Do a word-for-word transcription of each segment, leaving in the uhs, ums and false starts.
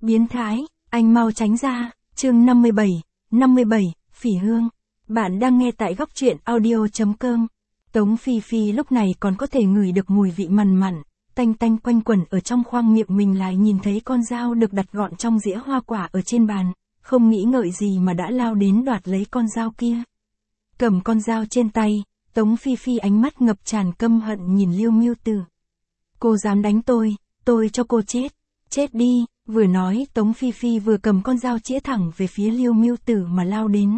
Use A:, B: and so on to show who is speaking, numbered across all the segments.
A: Biến thái, anh mau tránh ra, chương năm mươi bảy, năm mươi bảy, Phỉ Hương. Bạn đang nghe tại góc truyện audio chấm com. Tống Phi Phi lúc này còn có thể ngửi được mùi vị mằn mặn, tanh tanh quanh quẩn ở trong khoang miệng mình, lại nhìn thấy con dao được đặt gọn trong dĩa hoa quả ở trên bàn, không nghĩ ngợi gì mà đã lao đến đoạt lấy con dao kia. Cầm con dao trên tay, Tống Phi Phi ánh mắt ngập tràn căm hận nhìn Liêu Mưu Tử. Cô dám đánh tôi, tôi cho cô chết, chết đi. Vừa nói Tống Phi Phi vừa cầm con dao chĩa thẳng về phía Liêu Mưu Tử mà lao đến.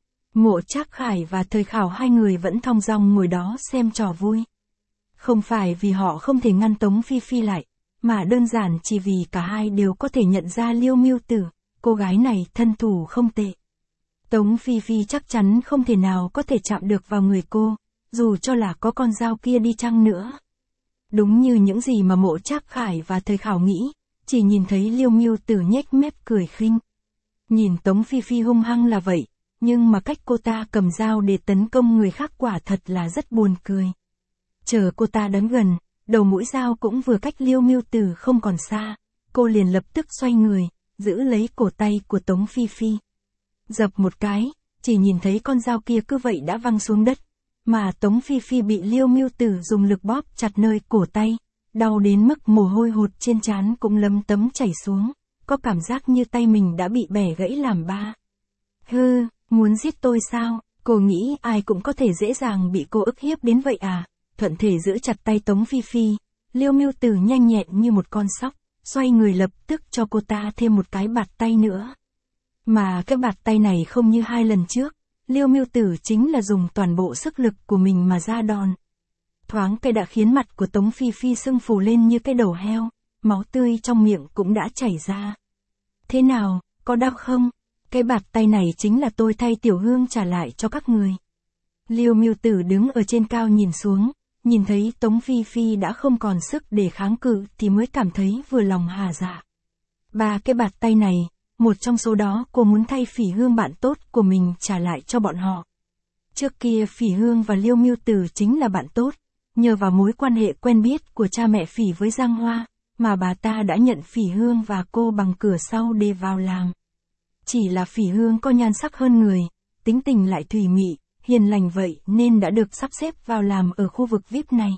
A: Mộ Trác Khải và Thời Khảo hai người vẫn thong dong ngồi đó xem trò vui. Không phải vì họ không thể ngăn Tống Phi Phi lại, mà đơn giản chỉ vì cả hai đều có thể nhận ra Liêu Mưu Tử, cô gái này thân thủ không tệ. Tống Phi Phi chắc chắn không thể nào có thể chạm được vào người cô, dù cho là có con dao kia đi chăng nữa. Đúng như những gì mà Mộ Trác Khải và Thời Khảo nghĩ, chỉ nhìn thấy Liêu Mưu Tử nhếch mép cười khinh. Nhìn Tống Phi Phi hung hăng là vậy, nhưng mà cách cô ta cầm dao để tấn công người khác quả thật là rất buồn cười. Chờ cô ta đến gần, đầu mũi dao cũng vừa cách Liêu Mưu Tử không còn xa, cô liền lập tức xoay người, giữ lấy cổ tay của Tống Phi Phi. Dập một cái, chỉ nhìn thấy con dao kia cứ vậy đã văng xuống đất, mà Tống Phi Phi bị Liêu Mưu Tử dùng lực bóp chặt nơi cổ tay, đau đến mức mồ hôi hột trên trán cũng lấm tấm chảy xuống, có cảm giác như tay mình đã bị bẻ gãy làm ba. Hư, muốn giết tôi sao? Cô nghĩ ai cũng có thể dễ dàng bị cô ức hiếp đến vậy à? Thuận thể giữ chặt tay Tống Phi Phi, Liêu Mưu Tử nhanh nhẹn như một con sóc, xoay người lập tức cho cô ta thêm một cái bạt tay nữa. Mà cái bạt tay này không như hai lần trước, Liêu Mưu Tử chính là dùng toàn bộ sức lực của mình mà ra đòn. Thoáng cái đã khiến mặt của Tống Phi Phi sưng phù lên như cái đầu heo, máu tươi trong miệng cũng đã chảy ra. Thế nào, có đau không? Cái bạt tay này chính là tôi thay Tiểu Hương trả lại cho các người. Liêu Mưu Tử đứng ở trên cao nhìn xuống, nhìn thấy Tống Phi Phi đã không còn sức để kháng cự thì mới cảm thấy vừa lòng hà dạ. Ba cái bạt tay này, một trong số đó cô muốn thay Phỉ Hương bạn tốt của mình trả lại cho bọn họ. Trước kia Phỉ Hương và Liêu Mưu Tử chính là bạn tốt, nhờ vào mối quan hệ quen biết của cha mẹ Phỉ với Giang Hoa, mà bà ta đã nhận Phỉ Hương và cô bằng cửa sau để vào làm. Chỉ là Phỉ Hương có nhan sắc hơn người, tính tình lại thùy mị, hiền lành vậy nên đã được sắp xếp vào làm ở khu vực vi ai pi này.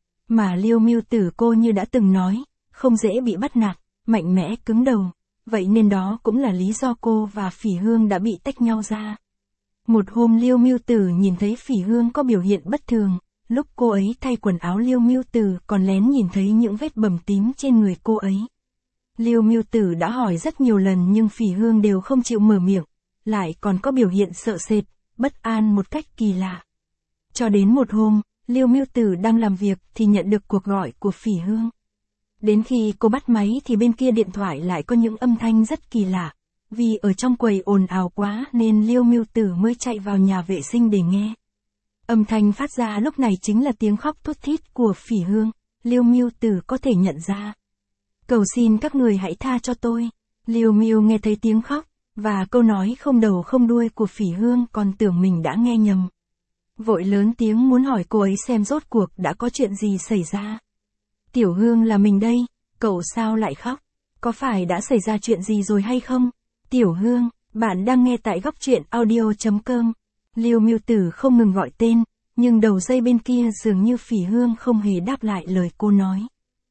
A: Mà Liêu Mưu Tử cô như đã từng nói, không dễ bị bắt nạt, mạnh mẽ cứng đầu, vậy nên đó cũng là lý do cô và Phỉ Hương đã bị tách nhau ra. Một hôm Liêu Mưu Tử nhìn thấy Phỉ Hương có biểu hiện bất thường, lúc cô ấy thay quần áo Liêu Mưu Tử còn lén nhìn thấy những vết bầm tím trên người cô ấy. Liêu Mưu Tử đã hỏi rất nhiều lần nhưng Phỉ Hương đều không chịu mở miệng, lại còn có biểu hiện sợ sệt, bất an một cách kỳ lạ. Cho đến một hôm, Liêu Mưu Tử đang làm việc thì nhận được cuộc gọi của Phỉ Hương. Đến khi cô bắt máy thì bên kia điện thoại lại có những âm thanh rất kỳ lạ, vì ở trong quầy ồn ào quá nên Liêu Mưu Tử mới chạy vào nhà vệ sinh để nghe. Âm thanh phát ra lúc này chính là tiếng khóc thút thít của Phỉ Hương, Liêu Mưu Tử có thể nhận ra. Cầu xin các người hãy tha cho tôi. Liêu Mưu nghe thấy tiếng khóc, và câu nói không đầu không đuôi của Phỉ Hương còn tưởng mình đã nghe nhầm. Vội lớn tiếng muốn hỏi cô ấy xem rốt cuộc đã có chuyện gì xảy ra. Tiểu Hương là mình đây, cậu sao lại khóc? Có phải đã xảy ra chuyện gì rồi hay không? Tiểu Hương, bạn đang nghe tại góc truyện audio chấm com. Liêu Mưu Tử không ngừng gọi tên, nhưng đầu dây bên kia dường như Phỉ Hương không hề đáp lại lời cô nói.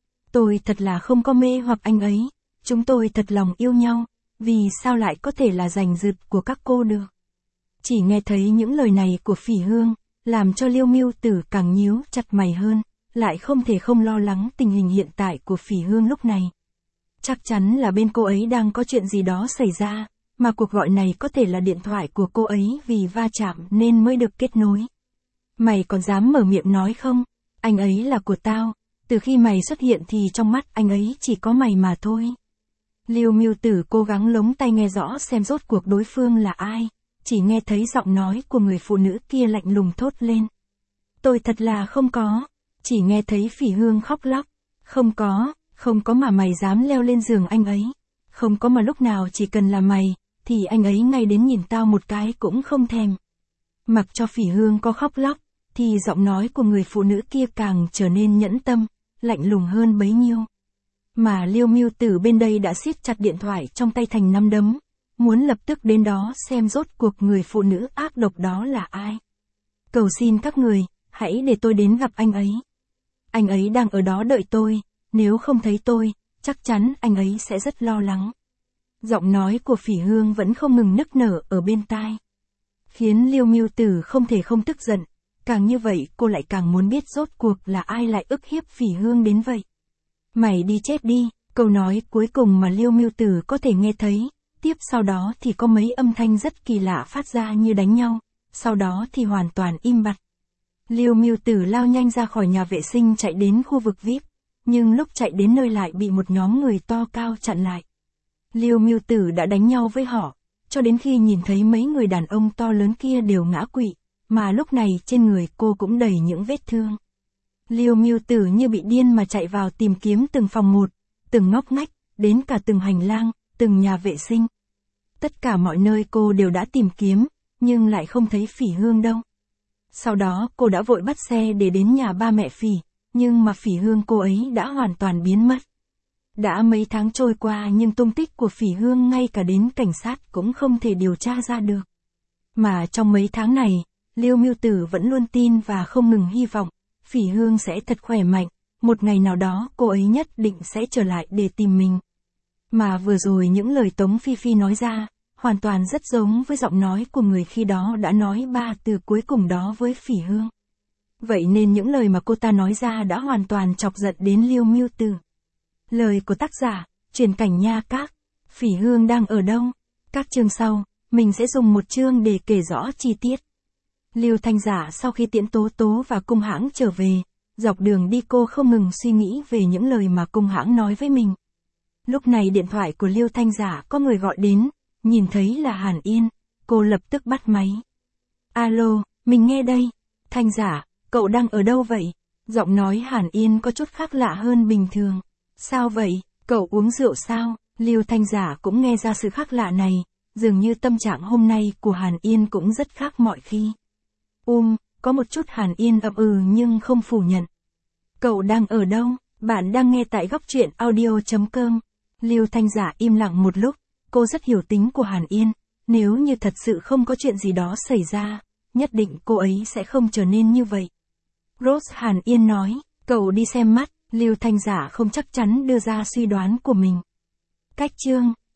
A: Tôi thật là không có mê hoặc anh ấy, chúng tôi thật lòng yêu nhau, vì sao lại có thể là giành giật của các cô được? Chỉ nghe thấy những lời này của Phỉ Hương, làm cho Liêu Mưu Tử càng nhíu chặt mày hơn, lại không thể không lo lắng tình hình hiện tại của Phỉ Hương lúc này. Chắc chắn là bên cô ấy đang có chuyện gì đó xảy ra, mà cuộc gọi này có thể là điện thoại của cô ấy vì va chạm nên mới được kết nối. Mày còn dám mở miệng nói không? Anh ấy là của tao, từ khi mày xuất hiện thì trong mắt anh ấy chỉ có mày mà thôi. Liêu Mưu Tử cố gắng lống tai nghe rõ xem rốt cuộc đối phương là ai, chỉ nghe thấy giọng nói của người phụ nữ kia lạnh lùng thốt lên. Tôi thật là không có, chỉ nghe thấy Phỉ Hương khóc lóc. Không có, không có mà mày dám leo lên giường anh ấy. Không có mà lúc nào chỉ cần là mày, thì anh ấy ngay đến nhìn tao một cái cũng không thèm. Mặc cho Phỉ Hương có khóc lóc, thì giọng nói của người phụ nữ kia càng trở nên nhẫn tâm, lạnh lùng hơn bấy nhiêu. Mà Liêu Mưu Tử bên đây đã siết chặt điện thoại trong tay thành nắm đấm, muốn lập tức đến đó xem rốt cuộc người phụ nữ ác độc đó là ai. Cầu xin các người, hãy để tôi đến gặp anh ấy. Anh ấy đang ở đó đợi tôi, nếu không thấy tôi, chắc chắn anh ấy sẽ rất lo lắng. Giọng nói của Phỉ Hương vẫn không ngừng nức nở ở bên tai, khiến Liêu Mưu Tử không thể không tức giận, càng như vậy cô lại càng muốn biết rốt cuộc là ai lại ức hiếp Phỉ Hương đến vậy. Mày đi chết đi, câu nói cuối cùng mà Liêu Mưu Tử có thể nghe thấy, tiếp sau đó thì có mấy âm thanh rất kỳ lạ phát ra như đánh nhau, sau đó thì hoàn toàn im bặt. Liêu Mưu Tử lao nhanh ra khỏi nhà vệ sinh chạy đến khu vực vi ai pi, nhưng lúc chạy đến nơi lại bị một nhóm người to cao chặn lại. Liêu Mưu Tử đã đánh nhau với họ, cho đến khi nhìn thấy mấy người đàn ông to lớn kia đều ngã quỵ, mà lúc này trên người cô cũng đầy những vết thương. Liêu Mưu Tử như bị điên mà chạy vào tìm kiếm từng phòng một, từng ngóc ngách, đến cả từng hành lang, từng nhà vệ sinh. Tất cả mọi nơi cô đều đã tìm kiếm, nhưng lại không thấy Phỉ Hương đâu. Sau đó cô đã vội bắt xe để đến nhà ba mẹ Phỉ, nhưng mà Phỉ Hương cô ấy đã hoàn toàn biến mất. Đã mấy tháng trôi qua nhưng tung tích của Phỉ Hương ngay cả đến cảnh sát cũng không thể điều tra ra được. Mà trong mấy tháng này, Liêu Mưu Tử vẫn luôn tin và không ngừng hy vọng, Phỉ Hương sẽ thật khỏe mạnh, một ngày nào đó cô ấy nhất định sẽ trở lại để tìm mình. Mà vừa rồi những lời Tống Phi Phi nói ra, hoàn toàn rất giống với giọng nói của người khi đó đã nói ba từ cuối cùng đó với Phỉ Hương. Vậy nên những lời mà cô ta nói ra đã hoàn toàn chọc giận đến Liêu Mưu Tử. Lời của tác giả, chuyển cảnh nha các, Phỉ Hương đang ở đâu? Các chương sau, mình sẽ dùng một chương để kể rõ chi tiết. Lưu Thanh Giả sau khi tiễn Tố Tố và Cung Hãng trở về, dọc đường đi cô không ngừng suy nghĩ về những lời mà Cung Hãng nói với mình. Lúc này điện thoại của Lưu Thanh Giả có người gọi đến, nhìn thấy là Hàn Yên, cô lập tức bắt máy. Alo, mình nghe đây. Thanh Giả, cậu đang ở đâu vậy? Giọng nói Hàn Yên có chút khác lạ hơn bình thường. Sao vậy, cậu uống rượu sao? Lưu Thanh Giả cũng nghe ra sự khác lạ này, dường như tâm trạng hôm nay của Hàn Yên cũng rất khác mọi khi. Um, có một chút Hàn Yên ậm ừ nhưng không phủ nhận. Cậu đang ở đâu? Bạn đang nghe tại góc truyện audio chấm com. Lưu Thanh Giả im lặng một lúc, cô rất hiểu tính của Hàn Yên, nếu như thật sự không có chuyện gì đó xảy ra, nhất định cô ấy sẽ không trở nên như vậy. Rose Hàn Yên nói, cậu đi xem mắt. Lưu Thanh Giả không chắc chắn đưa ra suy đoán của mình. Cách chương